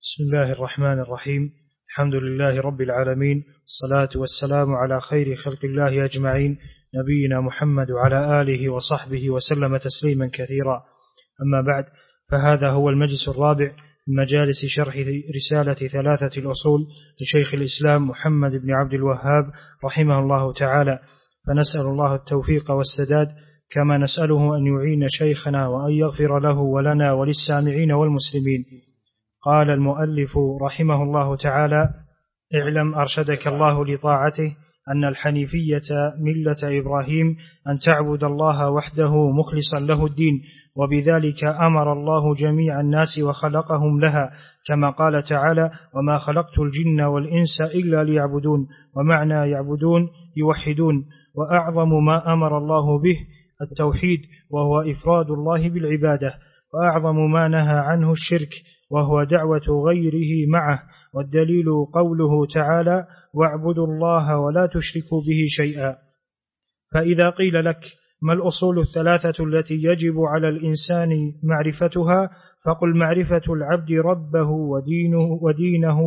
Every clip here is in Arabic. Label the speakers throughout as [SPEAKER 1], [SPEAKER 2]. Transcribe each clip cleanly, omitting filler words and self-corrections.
[SPEAKER 1] بسم الله الرحمن الرحيم. الحمد لله رب العالمين، الصلاة والسلام على خير خلق الله أجمعين، نبينا محمد وعلى آله وصحبه وسلم تسليما كثيرا. أما بعد، فهذا هو المجلس الرابع من مجالس شرح رسالة ثلاثة الأصول لشيخ الإسلام محمد بن عبد الوهاب رحمه الله تعالى، فنسأل الله التوفيق والسداد، كما نسأله أن يعين شيخنا وأن يغفر له ولنا وللسامعين والمسلمين. قال المؤلف رحمه الله تعالى: اعلم أرشدك الله لطاعته أن الحنيفية ملة إبراهيم، أن تعبد الله وحده مخلصا له الدين، وبذلك أمر الله جميع الناس وخلقهم لها، كما قال تعالى: وما خلقت الجن والإنس إلا ليعبدون. ومعنى يعبدون يوحدون، وأعظم ما أمر الله به التوحيد، وهو إفراد الله بالعبادة، وأعظم ما نهى عنه الشرك، وهو دعوة غيره معه. والدليل قوله تعالى: واعبدوا الله ولا تشركوا به شيئا. فإذا قيل لك: ما الأصول الثلاثة التي يجب على الإنسان معرفتها؟ فقل: معرفة العبد ربه ودينه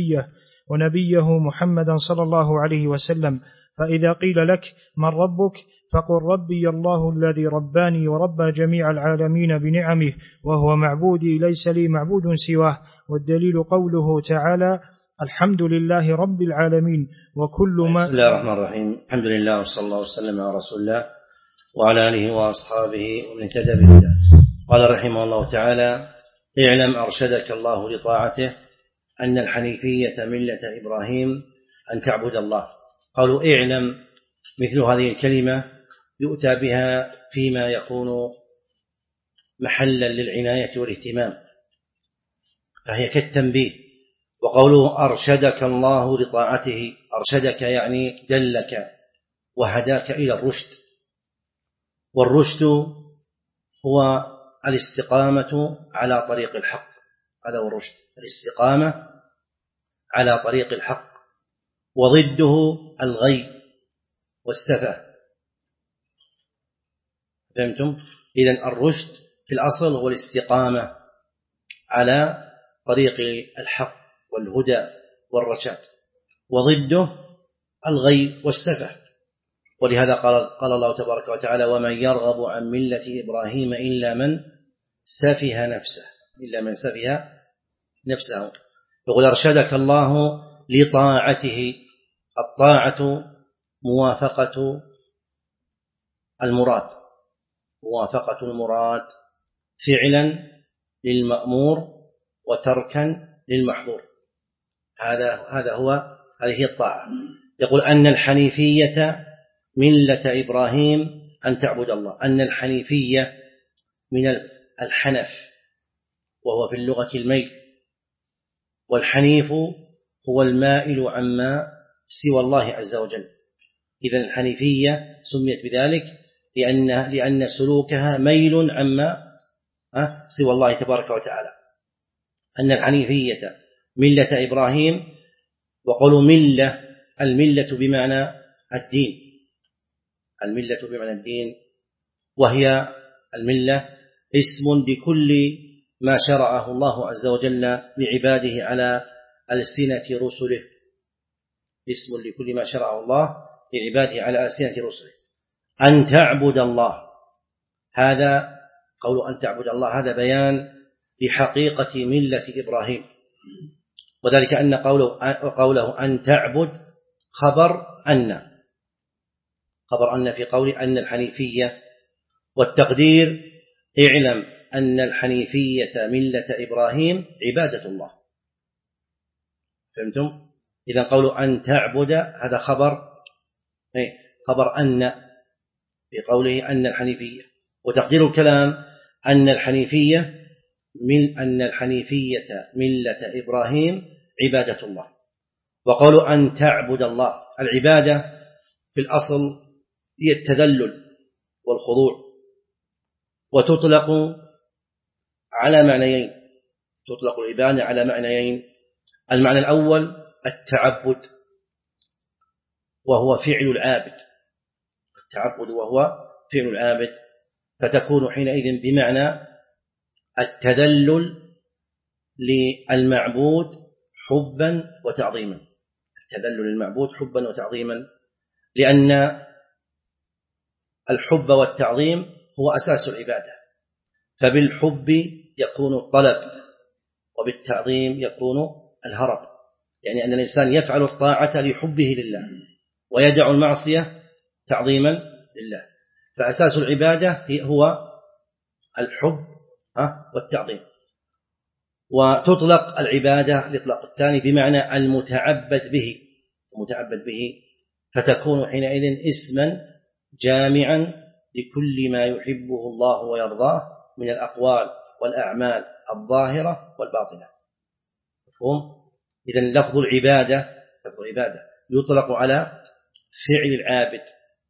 [SPEAKER 1] ونبيه محمدا صلى الله عليه وسلم. فإذا قيل لك: من ربك؟ فقل: ربي الله الذي رباني وربى جميع العالمين بنعمه، وهو معبودي ليس لي معبود سواه. والدليل قوله تعالى: الحمد لله رب العالمين. وكل ما
[SPEAKER 2] بسم الله الرحمن الرحيم. الحمد لله وصلى الله وسلم على رسول الله وعلى آله وأصحابه ومن اهتدى بهداه. قال رحمه الله تعالى: اعلم أرشدك الله لطاعته أن الحنيفية ملة إبراهيم، أن تعبد الله. قالوا اعلم، مثل هذه الكلمة يؤتى بها فيما يكون محلا للعناية والاهتمام، فهي كالتنبيه. وقوله أرشدك الله لطاعته، أرشدك يعني دلك وهداك إلى الرشد، والرشد هو الاستقامة على طريق الحق. هذا هو الرشد، الاستقامة على طريق الحق، وضده الغي والسفه. فهمتم؟ إذن الرشد في الأصل هو الاستقامة على طريق الحق والهدى والرشاد، وضده الغي والسفه. ولهذا قال الله تبارك وتعالى: ومن يرغب عن ملة إبراهيم إلا من سفه نفسه. يقول أرشدك الله لطاعته. الطاعة موافقة المراد فعلا للمأمور وتركا للمحظور. هذه هي الطاعة. يقول أن الحنيفية ملة إبراهيم، أن تعبد الله. أن الحنيفية من الحنف، وهو في اللغة الميل، والحنيف هو المائل عما سوى الله عز وجل. إذن الحنيفية سميت بذلك لأن سلوكها ميل عما سوى الله تبارك وتعالى. أن الحنيفية ملة إبراهيم. وقالوا ملة، الملة بمعنى الدين، وهي الملة اسم لكل ما شرعه الله عز وجل لعباده على ألسنة رسله. اسم لكل ما شرعه الله لعباده على ألسنة رسله. أن تعبد الله، هذا قول أن تعبد الله، هذا بيان لحقيقة ملة إبراهيم، وذلك أن قوله أن تعبد خبر أن في قوله أن الحنيفية، والتقدير اعلم أن الحنيفية ملة إبراهيم عبادة الله. فهمتم؟ إذا قوله أن تعبد هذا خبر أن في قوله أن الحنيفية، وتقدير الكلام أن الحنيفية ملة إبراهيم عبادة الله. وقالوا أن تعبد الله، العبادة في الأصل هي التذلل والخضوع، وتطلق على معنيين. تطلق العبادة على معنيين: المعنى الأول التعبد، وهو فعل العابد، فتكون حينئذ بمعنى التذلل للمعبود حبا وتعظيما، التذلل للمعبود حبا وتعظيما، لأن الحب والتعظيم هو أساس العبادة، فبالحب يكون الطلب وبالتعظيم يكون الهرب، يعني أن الإنسان يفعل الطاعة لحبه لله ويدع المعصية تعظيما لله، فأساس العبادة هو الحب والتعظيم. وتطلق العبادة الإطلاق الثاني بمعنى المتعبد به، فتكون حينئذ اسما جامعا لكل ما يحبه الله ويرضاه من الأقوال والأعمال الظاهرة والباطنة. مفهوم؟ إذن لفظ العبادة يطلق على فعل العابد،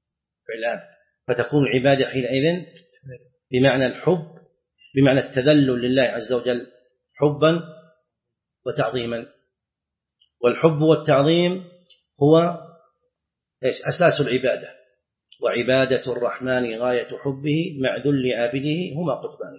[SPEAKER 2] فتكون العبادة حينئذ بمعنى الحب، بمعنى التذلل لله عز وجل حبا وتعظيما. والحب والتعظيم هو أساس العبادة، وعبادة الرحمن غاية حبه مع ذل عابده هما قطبان.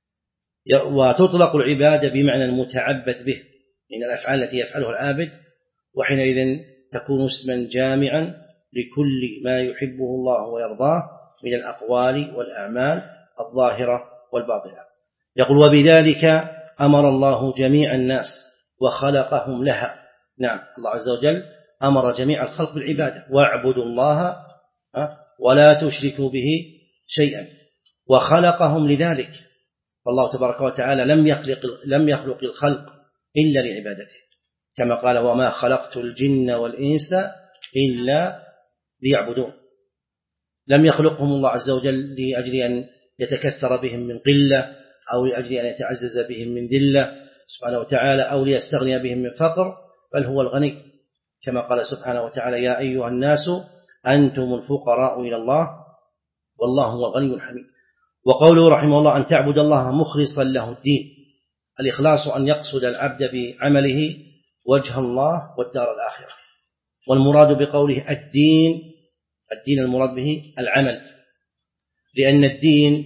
[SPEAKER 2] وتطلق العبادة بمعنى المتعبد به من الأفعال التي يفعلها العابد، وحينئذ تكون اسما جامعا لكل ما يحبه الله ويرضاه من الأقوال والأعمال الظاهرة والباطنة. يقول وبذلك أمر الله جميع الناس وخلقهم لها. نعم، الله عز وجل أمر جميع الخلق بالعبادة، واعبدوا الله ولا تشركوا به شيئا، وخلقهم لذلك. فالله تبارك وتعالى لم يخلق الخلق إلا لعبادته، كما قال وما خلقت الجن والإنس إلا ليعبدون. لم يخلقهم الله عز وجل لأجل أن يتكثر بهم من قلة، أو لأجل أن يتعزز بهم من ذلة سبحانه وتعالى، أو ليستغني بهم من فقر، بل هو الغني، كما قال سبحانه وتعالى يا أيها الناس أنتم الفقراء إلى الله والله هو الغني الحميد. وقوله رحمه الله أن تعبد الله مخلصا له الدين، الإخلاص أن يقصد العبد بعمله وجه الله والدار الآخرة. والمراد بقوله الدين المراد به العمل، لأن الدين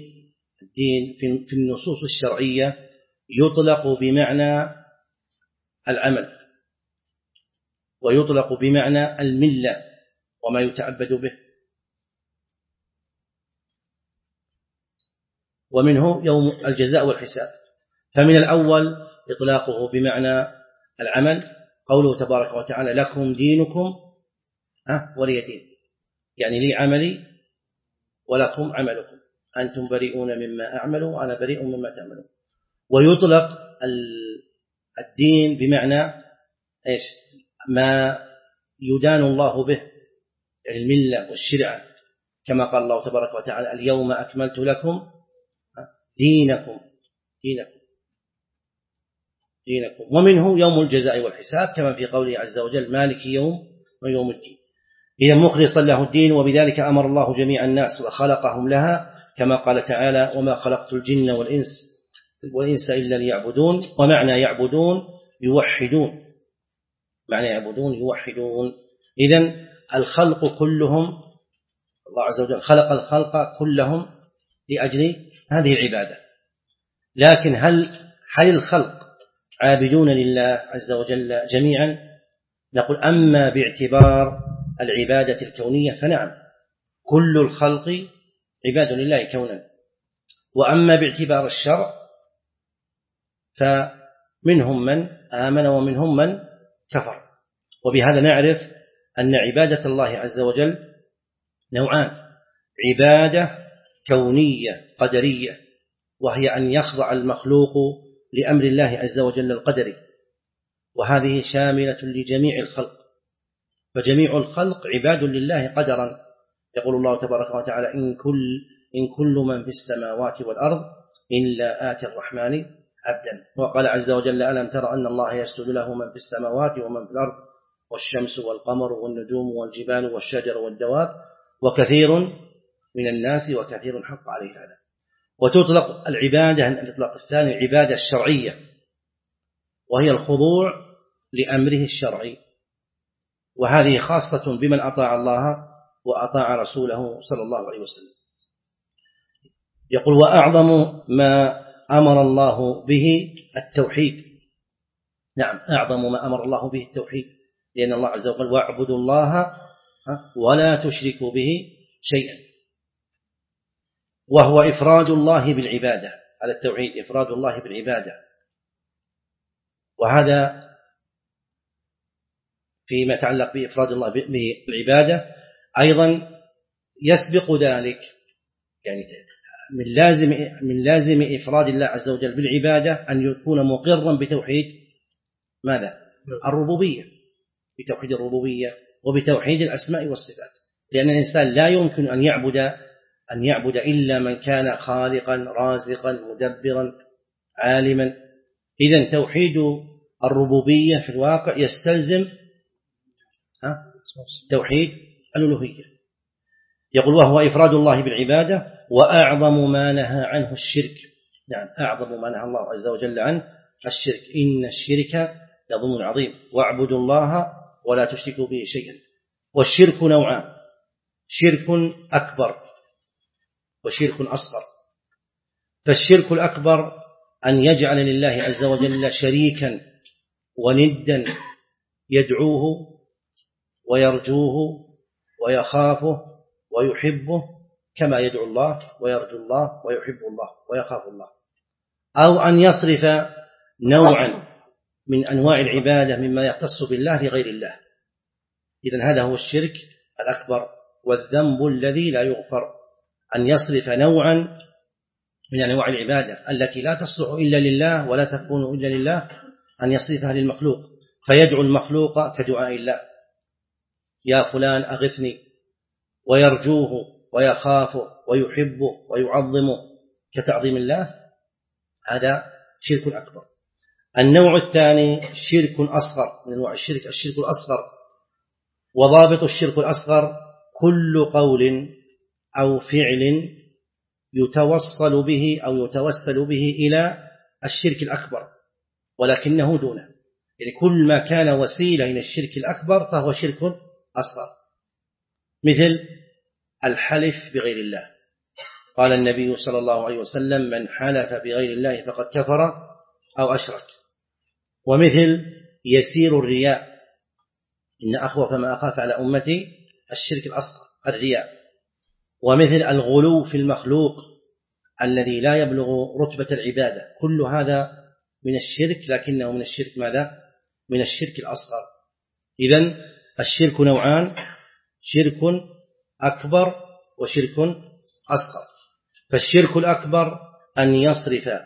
[SPEAKER 2] في النصوص الشرعية يطلق بمعنى العمل، ويطلق بمعنى الملة وما يتعبد به. ومنه يوم الجزاء والحساب. فمن الأول إطلاقه بمعنى العمل، قوله تبارك وتعالى لكم دينكم ولي دين، يعني لي عملي ولكم عملكم، أنتم بريئون مما أعمل وأنا بريء مما تعملون. ويطلق الدين بمعنى ما يدان الله به، يعني الملة والشريعة، كما قال الله تبارك وتعالى اليوم أكملت لكم دينكم. ومنه يوم الجزاء والحساب، كما في قوله عز وجل مالك يوم الدين. إذا مخلصا له الدين، وبذلك أمر الله جميع الناس وخلقهم لها، كما قال تعالى وما خلقت الجن والإنس إلا ليعبدون. ومعنى يعبدون يوحدون، إذن الخلق كلهم، الله عز وجل خلق الخلق كلهم لأجل هذه العبادة. لكن هل الخلق عابدون لله عز وجل جميعا؟ نقول أما باعتبار العبادة الكونية فنعم، كل الخلق عباد لله كونا. وأما باعتبار الشرع فمنهم من آمن ومنهم من كفر. وبهذا نعرف أن عبادة الله عز وجل نوعان: عبادة كونية قدرية، وهي أن يخضع المخلوق لأمر الله عز وجل القدري، وهذه شاملة لجميع الخلق، فجميع الخلق عباد لله قدرا. يقول الله تبارك وتعالى إن كل من في السماوات والأرض إلا آتي الرحمن عبدا. وقال عز وجل ألم تر أن الله يسجد له من في السماوات ومن في الأرض والشمس والقمر والنجوم والجبال والشجر والدواب وكثير من الناس وكثير حق عليه هذا. وتطلق العبادة الإطلاق الثاني العبادة الشرعية، وهي الخضوع لأمره الشرعي، وهذه خاصة بمن أطاع الله وأطاع رسوله صلى الله عليه وسلم. يقول وأعظم ما أمر الله به التوحيد، نعم أعظم ما أمر الله به التوحيد، لأن الله عز وجل واعبدوا الله ولا تشركوا به شيئا، وهو إفراد الله بالعبادة. على التوحيد إفراد الله بالعبادة، وهذا فيما يتعلق بإفراد الله بالعبادة أيضا يسبق ذلك، يعني من لازم إفراد الله عز وجل بالعبادة أن يكون مقرا بتوحيد ماذا؟ الربوبية، بتوحيد الربوبية وبتوحيد الأسماء والصفات، لأن الإنسان لا يمكن أن يعبد إلا من كان خالقا رازقا مدبرا عالما. إذن توحيد الربوبية في الواقع يستلزم توحيد الألوهية. يقول وهو إفراد الله بالعبادة وأعظم ما نهى عنه الشرك. نعم أعظم ما نهى الله عز وجل عنه الشرك، إن الشرك لظلم عظيم، واعبدوا الله ولا تشركوا به شيئا. والشرك نوعان، شرك أكبر وشرك أصغر. فالشرك الأكبر أن يجعل لله عز وجل شريكا وندا يدعوه ويرجوه ويخافه ويحبه كما يدعو الله ويرجو الله ويحب الله ويخاف الله، أو أن يصرف نوعا من أنواع العبادة مما يختص بالله لغير الله. إذن هذا هو الشرك الأكبر والذنب الذي لا يغفر، أن يصرف نوعا من أنواع العبادة التي لا تصلح إلا لله ولا تكون إلا لله، أن يصرفها للمخلوق، فيدعو المخلوق كدعاء الله، يا فلان أغثني، ويرجوه ويخافه ويحبه ويعظمه كتعظيم الله. هذا شرك أكبر. النوع الثاني شرك أصغر من أنواع الشرك، الشرك الأصغر. وضابط الشرك الأصغر كل قول أو فعل يتوصل به أو يتوسل به إلى الشرك الأكبر ولكنه دونه، يعني كل ما كان وسيلة إلى الشرك الأكبر فهو شرك أصغر. مثل الحلف بغير الله، قال النبي صلى الله عليه وسلم من حلف بغير الله فقد كفر أو أشرك. ومثل يسير الرياء، إن أخوف ما أخاف على أمتي الشرك الأصغر الرياء. ومثل الغلو في المخلوق الذي لا يبلغ رتبة العبادة، كل هذا من الشرك لكنه من الشرك ماذا؟ من الشرك الأصغر. إذن الشرك نوعان، شرك أكبر وشرك أصغر. فالشرك الأكبر أن يصرف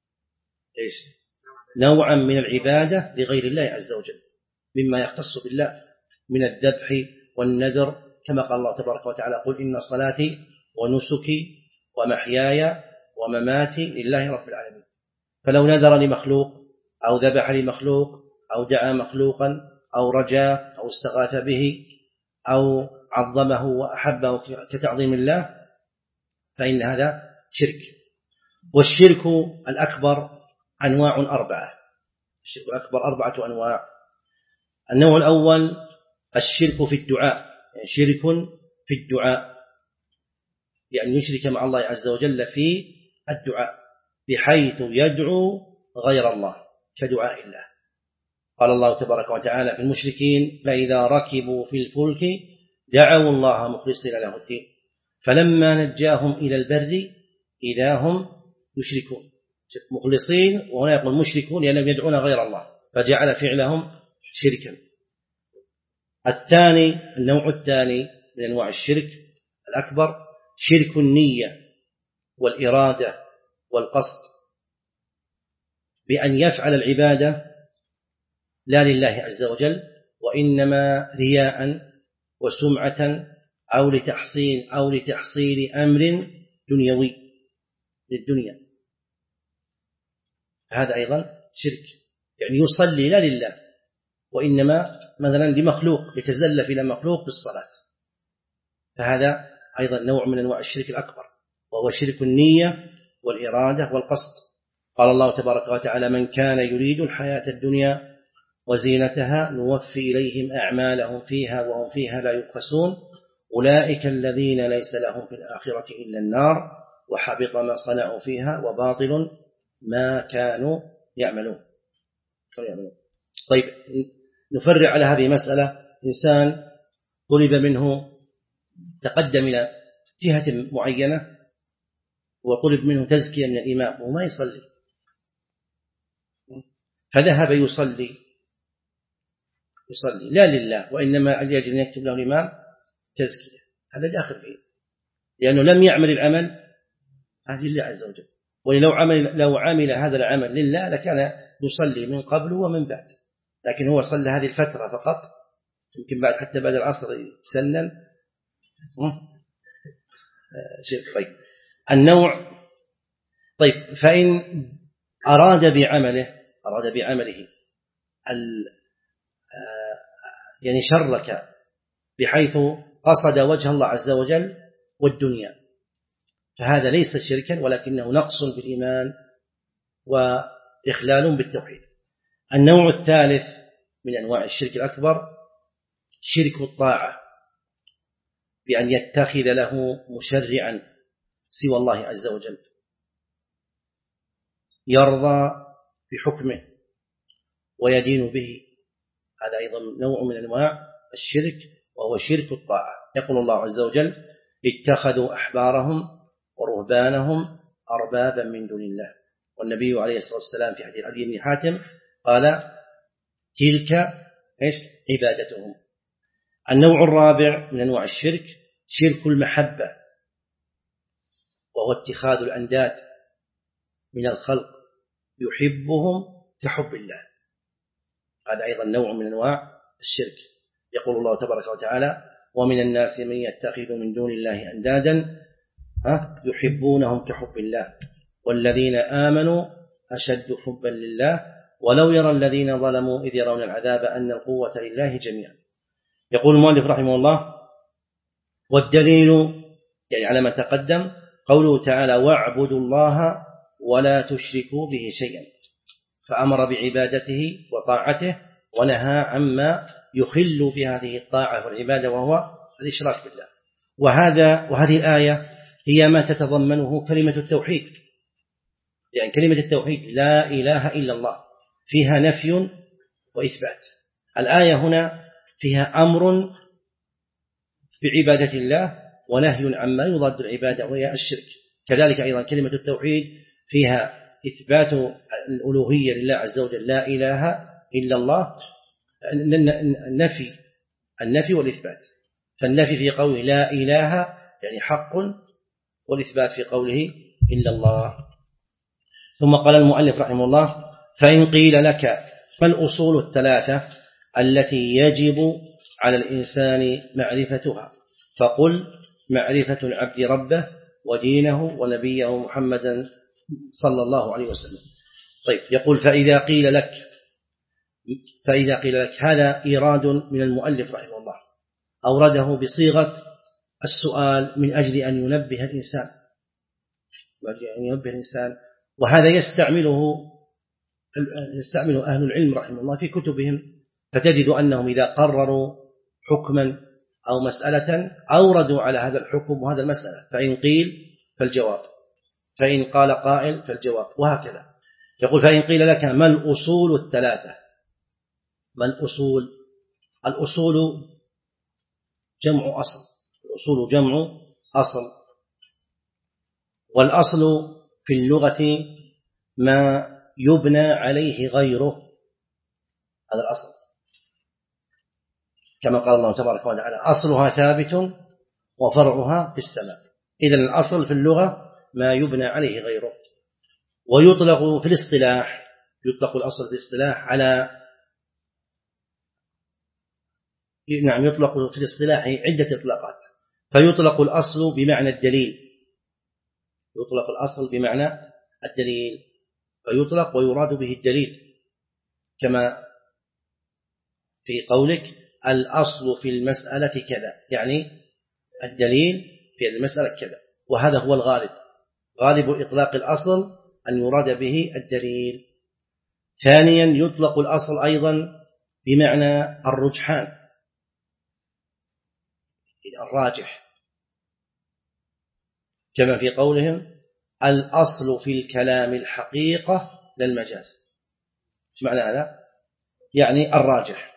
[SPEAKER 2] نوعا من العبادة لغير الله عز وجل مما يختص بالله من الذبح والنذر، كما قال الله تبارك وتعالى قل إن صلاتي ونسكي ومحياي ومماتي لله رب العالمين. فلو نذر لمخلوق أو ذبح لمخلوق أو دعا مخلوقا أو رجا أو استغاث به أو عظمه وأحبه كتعظيم الله فإن هذا شرك. والشرك الأكبر أنواع أربعة، الشرك الأكبر 4 أنواع. النوع الأول الشرك في الدعاء، يعني شرك في الدعاء، يعني يشرك مع الله عز وجل في الدعاء بحيث يدعو غير الله كدعاء الله. قال الله تبارك وتعالى في المشركين فإذا ركبوا في الفلك دعوا الله مخلصين له الدين فلما نجاهم إلى البر إذا هم يشركون. مخلصين وهنا يقول مشركون لأنهم يدعون غير الله فجعل فعلهم شركا. الثاني النوع الثاني من أنواع الشرك الأكبر شرك النية والإرادة والقصد، بأن يفعل العبادة لا لله عز وجل وإنما رياء وسمعة أو لتحصيل أمر دنيوي للدنيا، هذا أيضا شرك. يعني يصلي لا لله وإنما مثلا لمخلوق، يتزلف إلى مخلوق بالصلاة، فهذا أيضا نوع من أنواع الشرك الأكبر وهو شرك النية والإرادة والقصد. قال الله تبارك وتعالى من كان يريد الحياة الدنيا وزينتها نوفي إليهم أعمالهم فيها وهم فيها لا يبخسون أولئك الذين ليس لهم في الآخرة إلا النار وحبط ما صنعوا فيها وباطل ما كانوا يعملون. طيب نفرع على هذه مسألة. إنسان طلب منه تقدم إلى جهة معينة وطلب منه تزكية من الإمام وما يصلي، فذهب يصلي لا لله وإنما لأجل أن يكتب له الإمام تزكية، هذا داخل فيه، لأنه لم يعمل العمل لله عز وجل. ولو عمل هذا العمل لله لكان يصلي من قبل ومن بعد، لكن هو صلى هذه الفترة فقط، يمكن بعد حتى بعد العصر يتسنن. طيب النوع، طيب فإن أراد بعمله يعني شرك بحيث قصد وجه الله عز وجل والدنيا، فهذا ليس شركا ولكنه نقص بالإيمان وإخلال بالتوحيد. النوع الثالث من أنواع الشرك الأكبر شرك الطاعة، بأن يتخذ له مشرعا سوى الله عز وجل يرضى بحكمه ويدين به، هذا أيضا نوع من أنواع الشرك وهو شرك الطاعة. يقول الله عز وجل اتخذوا أحبارهم ورهبانهم أربابا من دون الله، والنبي عليه الصلاة والسلام في حديث عدي بن حاتم قال تلك عبادتهم. النوع الرابع من أنواع الشرك شرك المحبة، وهو اتخاذ الأنداد من الخلق يحبهم كحب الله، هذا أيضا نوع من أنواع الشرك. يقول الله تبارك وتعالى ومن الناس من يتخذ من دون الله أندادا يحبونهم كحب الله والذين آمنوا أشد حبا لله ولو يرى الذين ظلموا إذ يرون العذاب أن القوة لله جميعا. يقول المؤلف رحمه الله والدليل يعني على ما تقدم قوله تعالى واعبدوا الله ولا تشركوا به شيئا، فأمر بعبادته وطاعته ونهى عما يخل بهذه الطاعة والعبادة وهو الإشراك بالله. وهذه الآية هي ما تتضمنه كلمة التوحيد، يعني كلمة التوحيد لا إله إلا الله فيها نفي وإثبات. الآية هنا فيها أمر بعبادة الله ونهي عما يضاد العبادة وهي الشرك. كذلك أيضا كلمة التوحيد فيها إثبات الألوهية لله عز وجل لا إله إلا الله، النفي والإثبات. فالنفي في قوله لا إله يعني حق، والإثبات في قوله إلا الله. ثم قال المؤلف رحمه الله فإن قيل لك ما الأصول الثلاثة التي يجب على الإنسان معرفتها، فقل معرفة العبد ربه ودينه ونبيه محمدا صلى الله عليه وسلم. طيب يقول فإذا قيل لك هذا إيراد من المؤلف رحمه الله، أورده بصيغة السؤال من أجل أن ينبه الإنسان، وهذا يستعمله أهل العلم رحمه الله في كتبهم، فتجد أنهم إذا قرروا حكما أو مسألة أوردوا على هذا الحكم وهذا المسألة، فإن قيل فالجواب، فإن قال قائل فالجواب، وهكذا. يقول فإن قيل لك ما الأصول الثلاثة، ما الأصول جمع أصل، الأصول جمع أصل، والأصل في اللغة ما يبنى عليه غيره، هذا الأصل، كما قال الله تبارك وتعالى أصلها ثابت وفرعها في السماء. إذن الأصل في اللغة ما يبنى عليه غيره. ويطلق في الاصطلاح، يطلق الأصل في الاصطلاح على يطلق في الاصطلاح عدة إطلاقات. فيطلق الأصل بمعنى الدليل، يطلق الأصل بمعنى الدليل، فيطلق ويراد به الدليل، كما في قولك الأصل في المسألة كذا، يعني الدليل في المسألة كذا، وهذا هو الغالب، غالب إطلاق الأصل أن يراد به الدليل. ثانيا يطلق الأصل أيضا بمعنى الرجحان، الراجح، كما في قولهم الأصل في الكلام الحقيقة لا المجاز. ايش معنى هذا؟ يعني الراجح.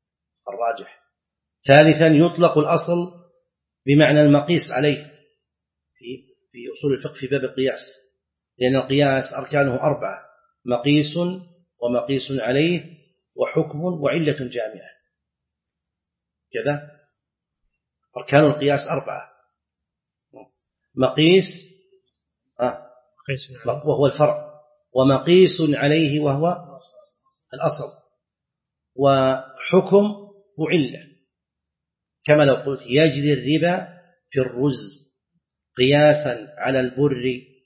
[SPEAKER 2] ثالثا يطلق الأصل بمعنى المقيس عليه في أصول الفقه في باب القياس، لأن القياس أركانه 4: مقيس ومقيس عليه وحكم وعلة جامعة. كذا أركان القياس 4: مقيس وهو الفرع، ومقيس عليه وهو الأصل، وحكم وعلة. كما لو قلت يجري الربا في الرز قياسا على البر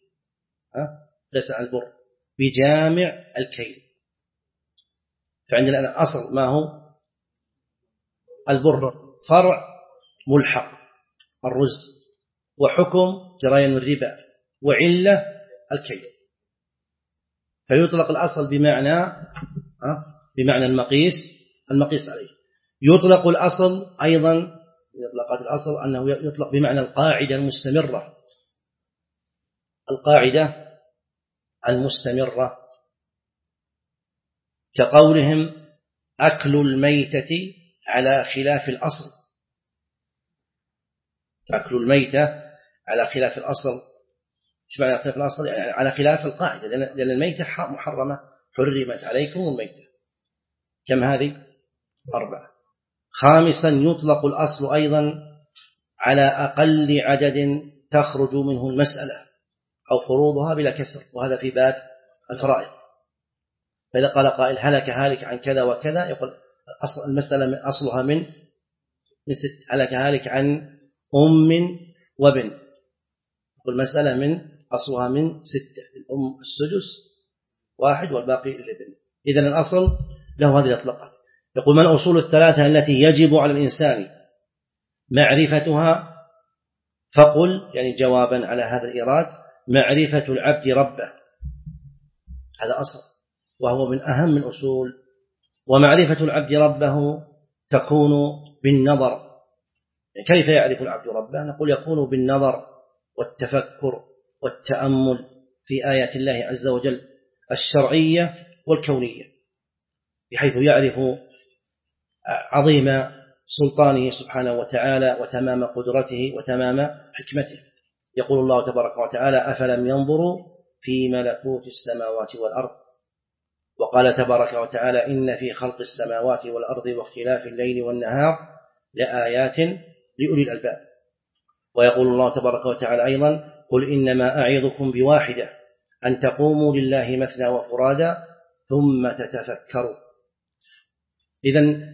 [SPEAKER 2] بجامع الكيل. فعندنا الأصل ما هو؟ البر، فرع ملحق الرز، وحكم جريان الربا، وعلة الكيل. فيطلق الأصل بمعنى المقيس عليه. يطلق الأصل أيضا من إطلاقات الأصل أنه يطلق بمعنى القاعدة المستمرة، كقولهم أكل الميتة على خلاف الأصل. أكل الميتة على خلاف الأصل، إيش معنى خلاف الأصل؟ يعني على خلاف القاعدة، لأن الميتة محرمة، حرمت عليكم الميتة. كم هذه؟ 4. خامسا يطلق الأصل أيضا على أقل عدد تخرج منه المسألة أو فروضها بلا كسر، وهذا في باب الفرائض. فإذا قال قائل هلك هالك عن كذا وكذا، يقول المسألة أصلها من 6. هلك هالك عن أم وابن، يقول المسألة أصلها من 6. الأم السدس 1 والباقي الابن. إذن الأصل له هذه الإطلاقات. يقول من الأصول 3 التي يجب على الإنسان معرفتها؟ فقل، يعني جوابا على هذا الإيراد: معرفة العبد ربه، هذا أصل وهو من أهم الأصول. ومعرفة العبد ربه تكون بالنظر. يعني كيف يعرف العبد ربه؟ نقول يكون بالنظر والتفكر والتأمل في آيات الله عز وجل الشرعية والكونية، بحيث يعرف عظيم سلطانه سبحانه وتعالى وتمام قدرته وتمام حكمته. يقول الله تبارك وتعالى: أفلم ينظروا في ملكوت السماوات والأرض. وقال تبارك وتعالى: إن في خلق السماوات والأرض واختلاف الليل والنهار لآيات لأولي الألباب. ويقول الله تبارك وتعالى أيضا: قل إنما أعظكم بواحدة أن تقوموا لله مثنى وفرادا ثم تتفكروا. إذن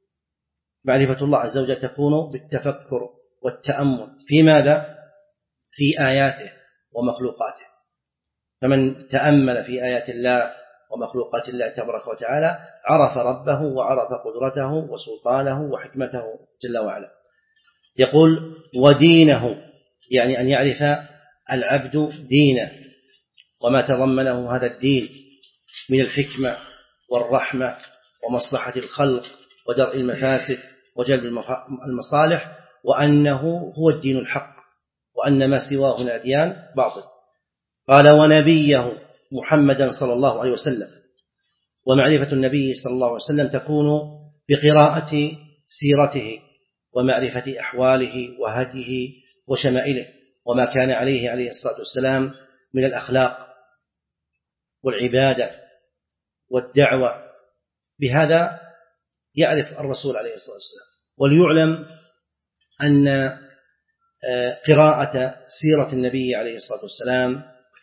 [SPEAKER 2] معرفة الله عز وجل تكون بالتفكر والتأمل في ماذا؟ في آياته ومخلوقاته. فمن تأمل في آيات الله ومخلوقات الله تبارك وتعالى عرف ربه وعرف قدرته وسلطانه وحكمته جل وعلا. يقول: ودينه، يعني أن يعرف العبد دينه وما تضمنه هذا الدين من الحكمة والرحمة ومصلحة الخلق ودرء المفاسد وجلب المصالح، وأنه هو الدين الحق، وأن ما سواه من الأديان باطل. قال: ونبيه محمدا صلى الله عليه وسلم. ومعرفة النبي صلى الله عليه وسلم تكون بقراءة سيرته ومعرفة أحواله وهديه وشمائله وما كان عليه الصلاة والسلام من الأخلاق والعبادة والدعوة. بهذا يعرف الرسول عليه الصلاة والسلام. وليعلم أن قراءة سيرة النبي عليه الصلاة والسلام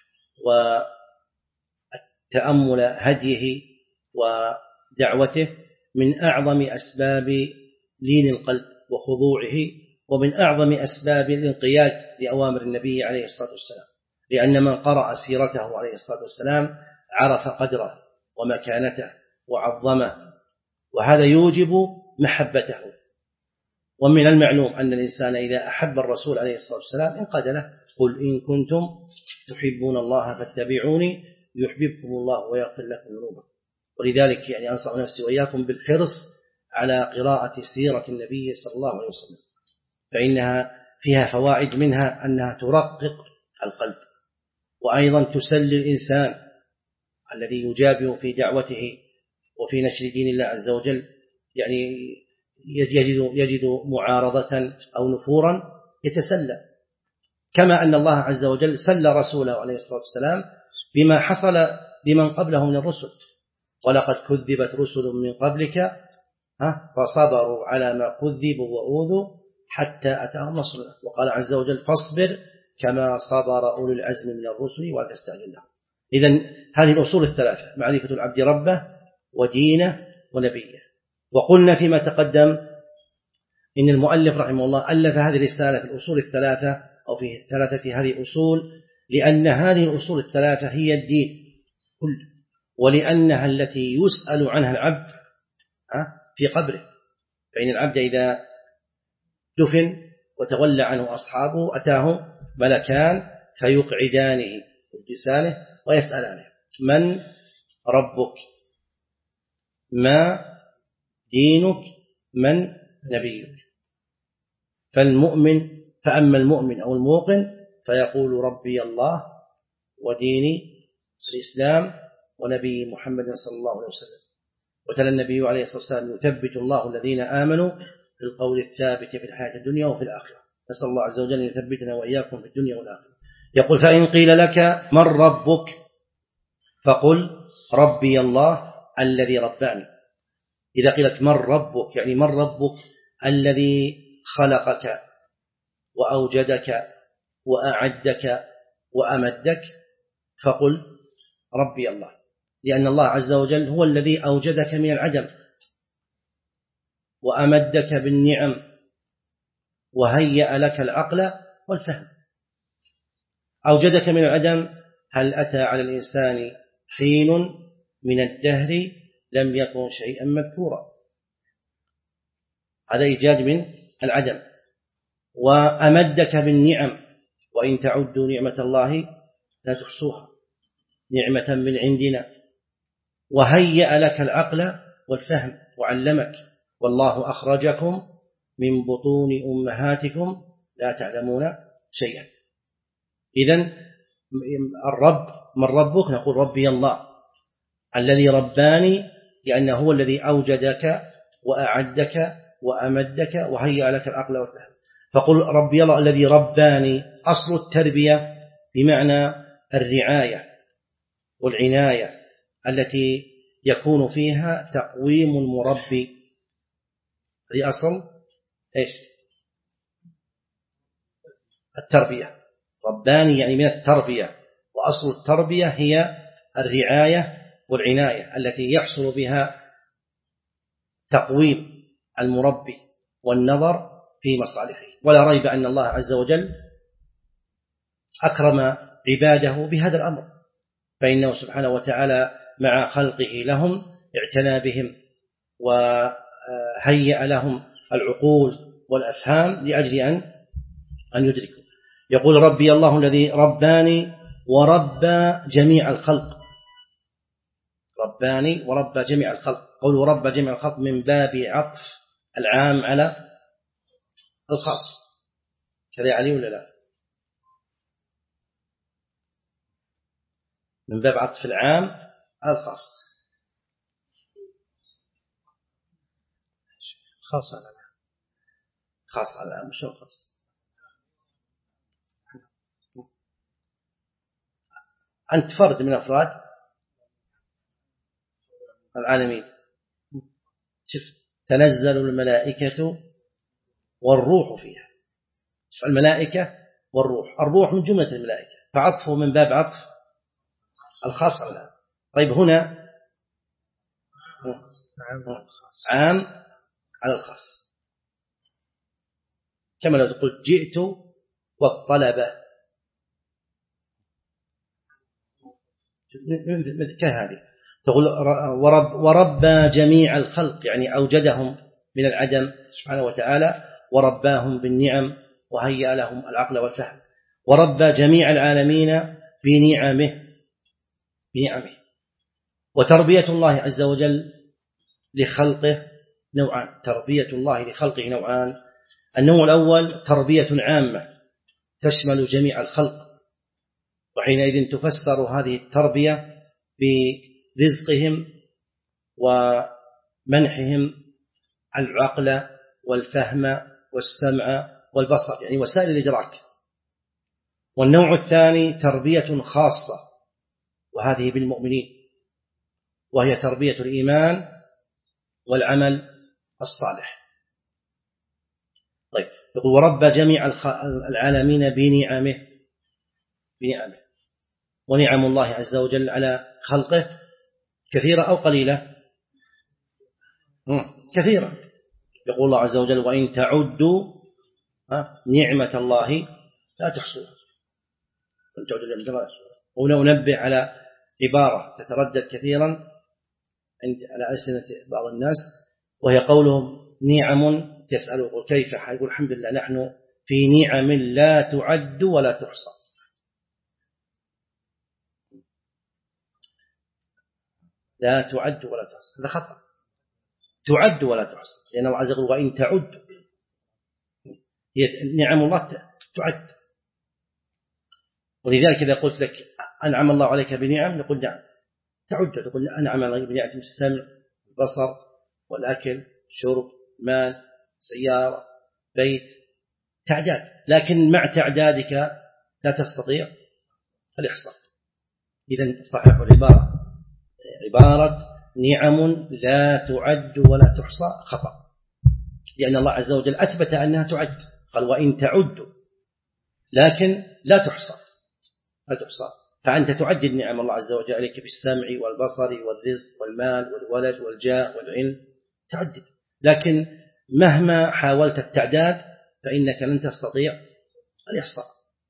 [SPEAKER 2] وتأمل هديه ودعوته من أعظم أسباب لين القلب وخضوعه، ومن أعظم أسباب الانقياد لأوامر النبي عليه الصلاة والسلام، لأن من قرأ سيرته عليه الصلاة والسلام عرف قدره ومكانته وعظمه، وهذا يوجب محبته. ومن المعلوم أن الإنسان إذا أحب الرسول عليه الصلاة والسلام انقاد له: قل إن كنتم تحبون الله فاتبعوني يحببكم الله ويغفر لكم ذنوبكم. ولذلك يعني أنصح نفسي وإياكم بالحرص على قراءة سيرة النبي صلى الله عليه وسلم، فإنها فيها فوائد، منها أنها ترقق القلب، وأيضا تسلي الإنسان الذي يجابه في دعوته وفي نشر دين الله عز وجل يعني يجد معارضة أو نفورا يتسلى، كما أن الله عز وجل سلى رسوله عليه الصلاة والسلام بما حصل لمن قبله من الرسل، ولقد كذبت رسل من قبلك فصبروا على ما كذبوا وأوذوا حتى أتاهم نصرنا، وقال عز وجل فاصبر كما صبر أولو العزم من الرسل ولا تستعجل لهم. إذن هذه الأصول الثلاثة: معرفة العبد ربه ودينه ونبيه. وقلنا فيما تقدم إن المؤلف رحمه الله ألف هذه الرسالة في الأصول الثلاثة أو في ثلاثة هذه الأصول لأن هذه الأصول الثلاثة هي الدين كله، ولأنها التي يسأل عنها العبد في قبره. فإن العبد إذا دفن وتولى عنه أصحابه أتاه ملكان فيقعدانه بلسانه ويسألانه: من ربك؟ ما دينك؟ من نبيك؟ فأما المؤمن أو الموقن فيقول ربي الله وديني الإسلام ونبي محمد صلى الله عليه وسلم. وتلا النبي عليه الصلاة والسلام: يثبت الله الذين آمنوا بالقول الثابت في الحياة الدنيا وفي الآخرة. نسأل الله عز وجل أن يثبتنا وإياكم في الدنيا والآخرة. يقول: فإن قيل لك من ربك فقل ربي الله الذي رباني. إذا قيلت من ربك يعني من ربك الذي خلقك وأوجدك وأعدك وأمدك، فقل ربي الله، لأن الله عز وجل هو الذي أوجدك من العدم وأمدك بالنعم وهيأ لك العقل والفهم. أوجدك من العدم: هل أتى على الإنسان حين من الدهر لم يكن شيئا مذكورا؟ هذا إيجاد من العدم. وأمدك بالنعم: وإن تعدوا نعمة الله لا تحصوها، نعمة من عندنا. وهيأ لك العقل والفهم وعلمك: والله أخرجكم من بطون أمهاتكم لا تعلمون شيئا. إذن الرب من ربك؟ نقول ربي الله الذي رباني، لأنه هو الذي أوجدك وأعدك وأمدك وهيأ لك العقل والفهم. فقل ربي الله الذي رباني. أصل التربية بمعنى الرعاية والعناية التي يكون فيها تقويم المربي. هذه أصل إيش؟ التربية. رباني يعني من التربية، وأصل التربية هي الرعاية والعناية التي يحصل بها تقويم المربي والنظر في مصالحه. ولا ريب أن الله عز وجل أكرم عباده بهذا الأمر، فإنه سبحانه وتعالى مع خلقه لهم اعتنى بهم وهيأ لهم العقول والأفهام لأجل أن يدركوا. يقول ربي الله الذي رباني وربى جميع الخلق. رباني وربى جميع الخلق. قول وربى جميع الخلق من باب عطف العام على الخاص. كذا علي ولا لا؟ من باب عطف العام على الخاص.
[SPEAKER 1] خاص على العام.
[SPEAKER 2] خاص على العام. شو خاص؟ أنت فرد من أفراد العالمين. شوف: تنزل الملائكة والروح فيها. شوف: الملائكة والروح. الروح من جملة الملائكة، فعطفه من باب عطف الخاص على العام. طيب هنا عام على الخاص، كما لو تقول جئت والطلبة كهذه. تقول وربى جميع الخلق، يعني أوجدهم من العدم سبحانه وتعالى ورباهم بالنعم وهيأ لهم العقل والفهم. وربى جميع العالمين بنعمه. وتربية الله عز وجل لخلقه نوعان. تربية الله لخلقه نوعان. النوع الأول تربية عامة تشمل جميع الخلق، وحينئذ تفسر هذه التربية برزقهم ومنحهم العقل والفهم والسمع والبصر، يعني وسائل الإدراك. والنوع الثاني تربية خاصة، وهذه بالمؤمنين، وهي تربية الإيمان والعمل الصالح. طيب، يقول ورب جميع العالمين بنعمه. ونعم الله عز وجل على خلقه كثيرة أو قليلة؟ كثيرة. يقول الله عز وجل وإن تعدوا نعمة الله لا تحصوها. ولو ننبه على عبارة تتردد كثيرا على ألسنة بعض الناس، وهي قولهم نعم، تسأل يقول كيف؟ يقول الحمد لله نحن في نعم لا تعد ولا تحصى. لا تعد ولا تحصى، هذا خطأ. تعد ولا تحصى، لأن الله عز وجل وإن تعد، هي نعم الله تعد. ولذلك إذا قلت لك أنعم الله عليك بنعم نقول نعم، تعد، تقول أنعم الله بنعم السمع، البصر، والأكل، شرب، مال، سيارة، بيت، تعداد. لكن مع تعدادك لا تستطيع الإحصاء. إذن صحيح العبارة، عبارة نعم لا تعد ولا تحصى خطأ، لأن الله عز وجل أثبت أنها تعد، قال وإن تعد، لكن لا تحصى. فأنت تعدد نعم الله عز وجل عليك بالسمع والبصر والرزق والمال والولد والجاه والعلم، تعدد. لكن مهما حاولت التعداد فإنك لن تستطيع الإحصاء.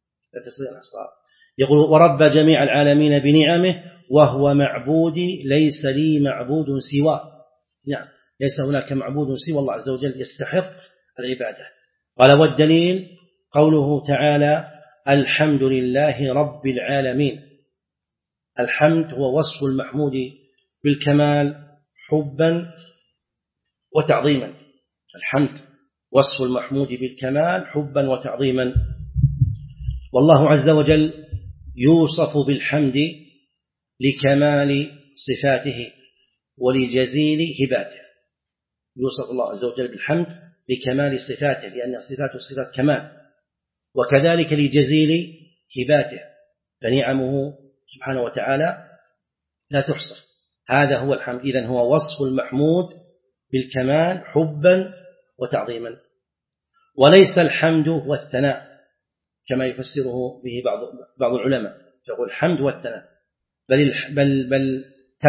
[SPEAKER 2] يقول ورب جميع العالمين بنعمه وهو معبودي ليس لي معبود سواه. نعم، ليس هناك معبود سوى الله عز وجل يستحق العبادة. قال والدليل قوله تعالى الحمد لله رب العالمين. الحمد هو وصف المحمود بالكمال حبا وتعظيما. الحمد وصف المحمود بالكمال حبا وتعظيما. والله عز وجل يوصف بالحمد لكمال صفاته ولجزيل هباته. يوصف الله عز وجل بالحمد لكمال صفاته، لأن صفاته صفات كمال، وكذلك لجزيل هباته، فنعمه سبحانه وتعالى لا تحصى. هذا هو الحمد. إذن هو وصف المحمود بالكمال حبا وتعظيما. وليس الحمد والثناء كما يفسره به بعض العلماء، يقول الحمد والثناء، بل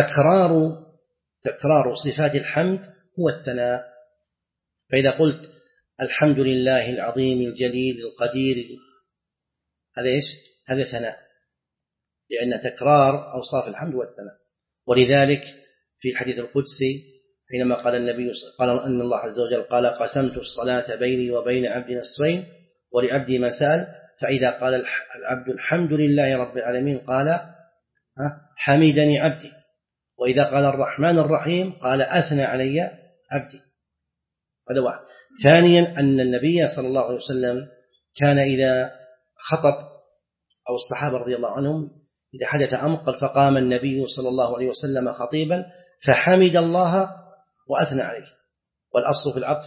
[SPEAKER 2] تكرار صفات الحمد هو الثناء. فإذا قلت الحمد لله العظيم الجليل القدير، هذا إيش؟ هذا ثناء، لأن تكرار أوصاف الحمد والثناء. ولذلك في الحديث القدسي حينما قال النبي قال أن الله عز وجل قال قسمت الصلاة بيني وبين عبدي نصفين ولعبدي ما سأل، فإذا قال العبد الحمد لله رب العالمين قال حمدني عبدي، وإذا قال الرحمن الرحيم قال أثنى علي عبدي. هذا واحد. ثانيا أن النبي صلى الله عليه وسلم كان إذا خطب أو الصحابة رضي الله عنهم إذا حدث أمر قال فقام النبي صلى الله عليه وسلم خطيبا فحمد الله وأثنى عليه. والأصل في العطف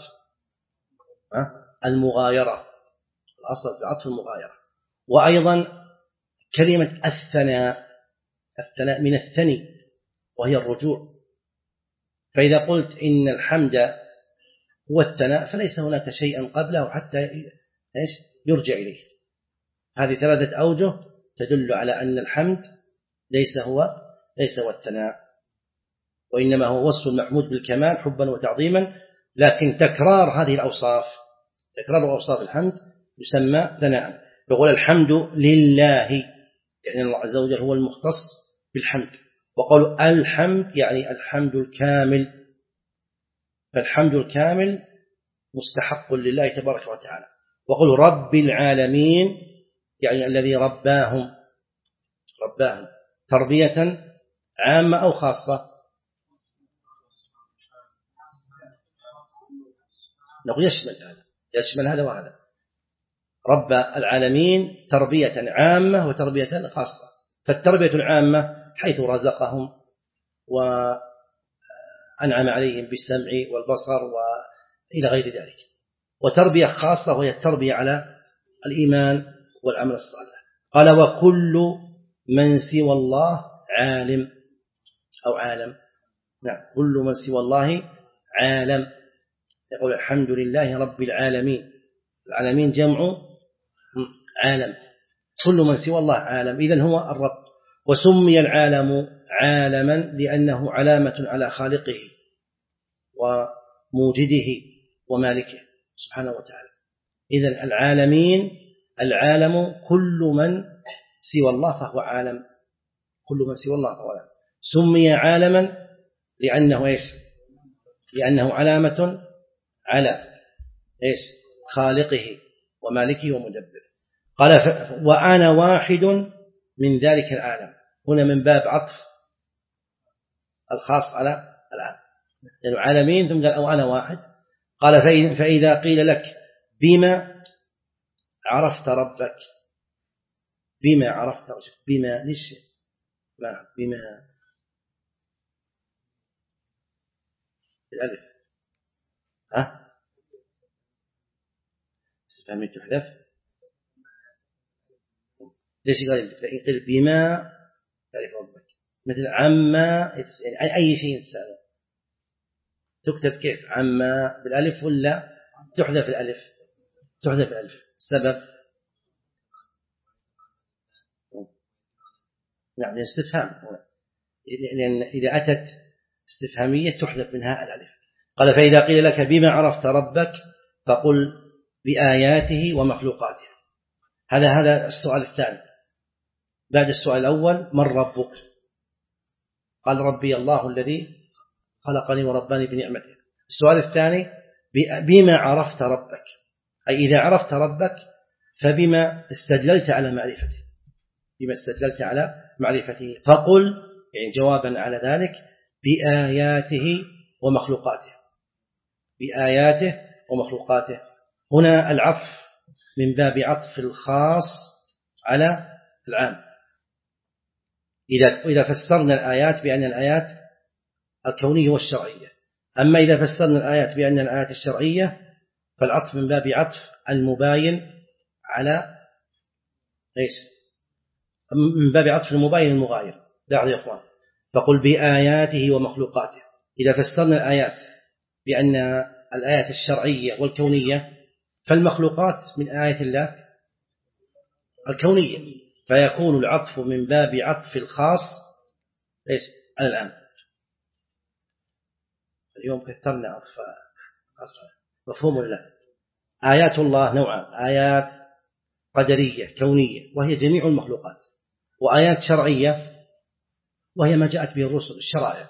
[SPEAKER 2] المغايرة، الأصل في العطف المغايرة. وأيضا كلمة الثناء من الثني وهي الرجوع. فإذا قلت إن الحمد هو الثناء فليس هناك شيئا قبله حتى يرجع إليه. هذه ثلاثة أوجه تدل على أن الحمد ليس هو الثناء، وإنما هو وصف المحمود بالكمال حبا وتعظيما. لكن تكرار هذه الأوصاف، تكرار أوصاف الحمد يسمى ثناء. يقول الحمد لله، يعني الله عز وجل هو المختص بالحمد. وقول الحمد يعني الحمد الكامل، فالحمد الكامل مستحق لله تبارك وتعالى. وقل رب العالمين يعني الذي رباهم تربية عامة أو خاصة. نقول يشمل هذا وهذا. رب العالمين تربية عامة وتربية خاصة. فالتربية العامة حيث رزقهم أنعم عليهم بالسمع والبصر وإلى غير ذلك. وتربية خاصة وهي التربية على الإيمان والعمل الصالح. قال وكل من سوى الله عالم أو عالم. نعم، كل من سوى الله عالم. يقول الحمد لله رب العالمين. العالمين جمع عالم. كل من سوى الله عالم، إذن هو الرب. وسمي العالم عالما لأنه علامة على خالقه وموجده ومالكه سبحانه وتعالى. إذن العالم كل من سوى الله فهو عالم. كل من سوى الله فهو عالم. سمي عالما لأنه إيش؟ لأنه علامة على إيش؟ خالقه ومالكه ومدبره. قال وأنا واحد من ذلك العالم. هنا من باب عطف الخاص على العام، لأنه عالمين ثم قال أو أنا واحد. قال فإذا قيل لك بما عرفت ربك، بما عرفت ربك، بما ليش ما بما الألف استفهامية تحذف. ليش قال بما تعرف ربك؟ مثل عما، يعني أي شيء تسأله تكتب كيف؟ عما بالألف ولا تحذف الألف؟ تحذف الألف. السبب نعم الاستفهام، لأن إذا أتت استفهامية تحذف منها الألف. قال فإذا قيل لك بما عرفت ربك فقل بآياته ومخلوقاته. هذا السؤال الثاني بعد السؤال الأول من ربك؟ قال ربي الله الذي خلقني ورباني بنعمته. السؤال الثاني بما عرفت ربك، أي إذا عرفت ربك فبما استدللت على معرفته، بما استدللت على معرفته. فقل يعني جوابا على ذلك بآياته ومخلوقاته، بآياته ومخلوقاته. هنا العطف من باب عطف الخاص على العام. إذا فسرنا الآيات بأن الآيات الكونية والشرعية. أما إذا فسرنا الآيات بأن الآيات الشرعية فالعطف من باب عطف المباين على إيش؟ من باب عطف المباين المغاير. لاحظوا يا إخوان، فقل بآياته ومخلوقاته. إذا فسرنا الآيات بأن الآيات الشرعية والكونية فالمخلوقات من آيات الله الكونية، فيكون العطف من باب عطف الخاص إيش؟ على العام. اليوم كثرنا عطف أصلا، مفهوم ولا لا؟ آيات الله نوعان: آيات قدرية كونية وهي جميع المخلوقات، وآيات شرعية وهي ما جاءت به الرسل الشرائع.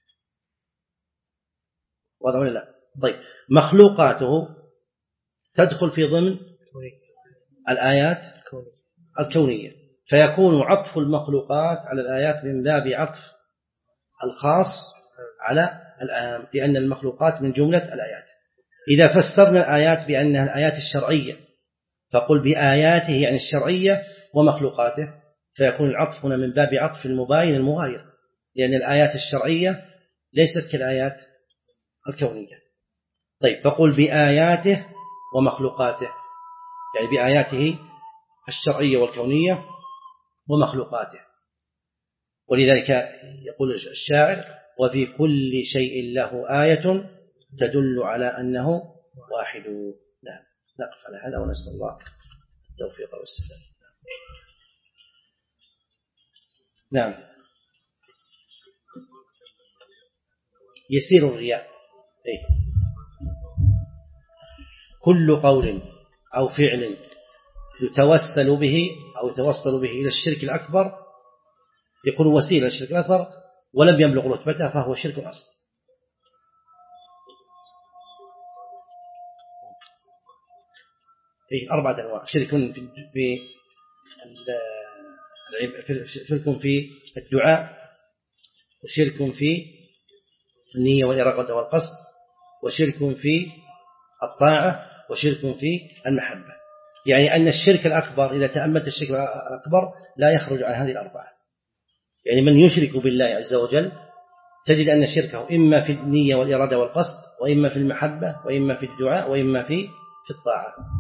[SPEAKER 2] واضح ولا لا؟ طيب، مخلوقاته تدخل في ضمن الآيات الكونية، فيكون عطف المخلوقات على الآيات من باب عطف الخاص على العام، لأن المخلوقات من جملة الآيات. إذا فسرنا الآيات بأنها الآيات الشرعية فقل بآياته يعني الشرعية ومخلوقاته، فيكون العطف هنا من باب عطف المباين المغاير، لأن الآيات الشرعية ليست كالآيات الكونية. طيب، فقل بآياته ومخلوقاته، يعني بآياته الشرعية والكونية ومخلوقاته. ولذلك يقول الشاعر: وفي كل شيء له آية تدل على أنه واحد. نعم، نقف على هذا ونسأل الله التوفيق والسلام. نعم، يسير الرياء كل قول أو فعل يتوسل به أو يتوصل به إلى الشرك الأكبر يكون وسيلة للشرك الأكبر ولم يبلغ رتبته فهو شرك أصغر. أربعة أنواع: شرك في الدعاء، وشرك في النية والإرادة والقصد، وشرك في الطاعة، وشرك في المحبة. يعني أن الشرك الأكبر إذا تأملت الشرك الأكبر لا يخرج عن هذه الأربعة. يعني من يشرك بالله عز وجل تجد أن شركه إما في النية والإرادة والقصد، وإما في المحبة، وإما في الدعاء، وإما في الطاعة.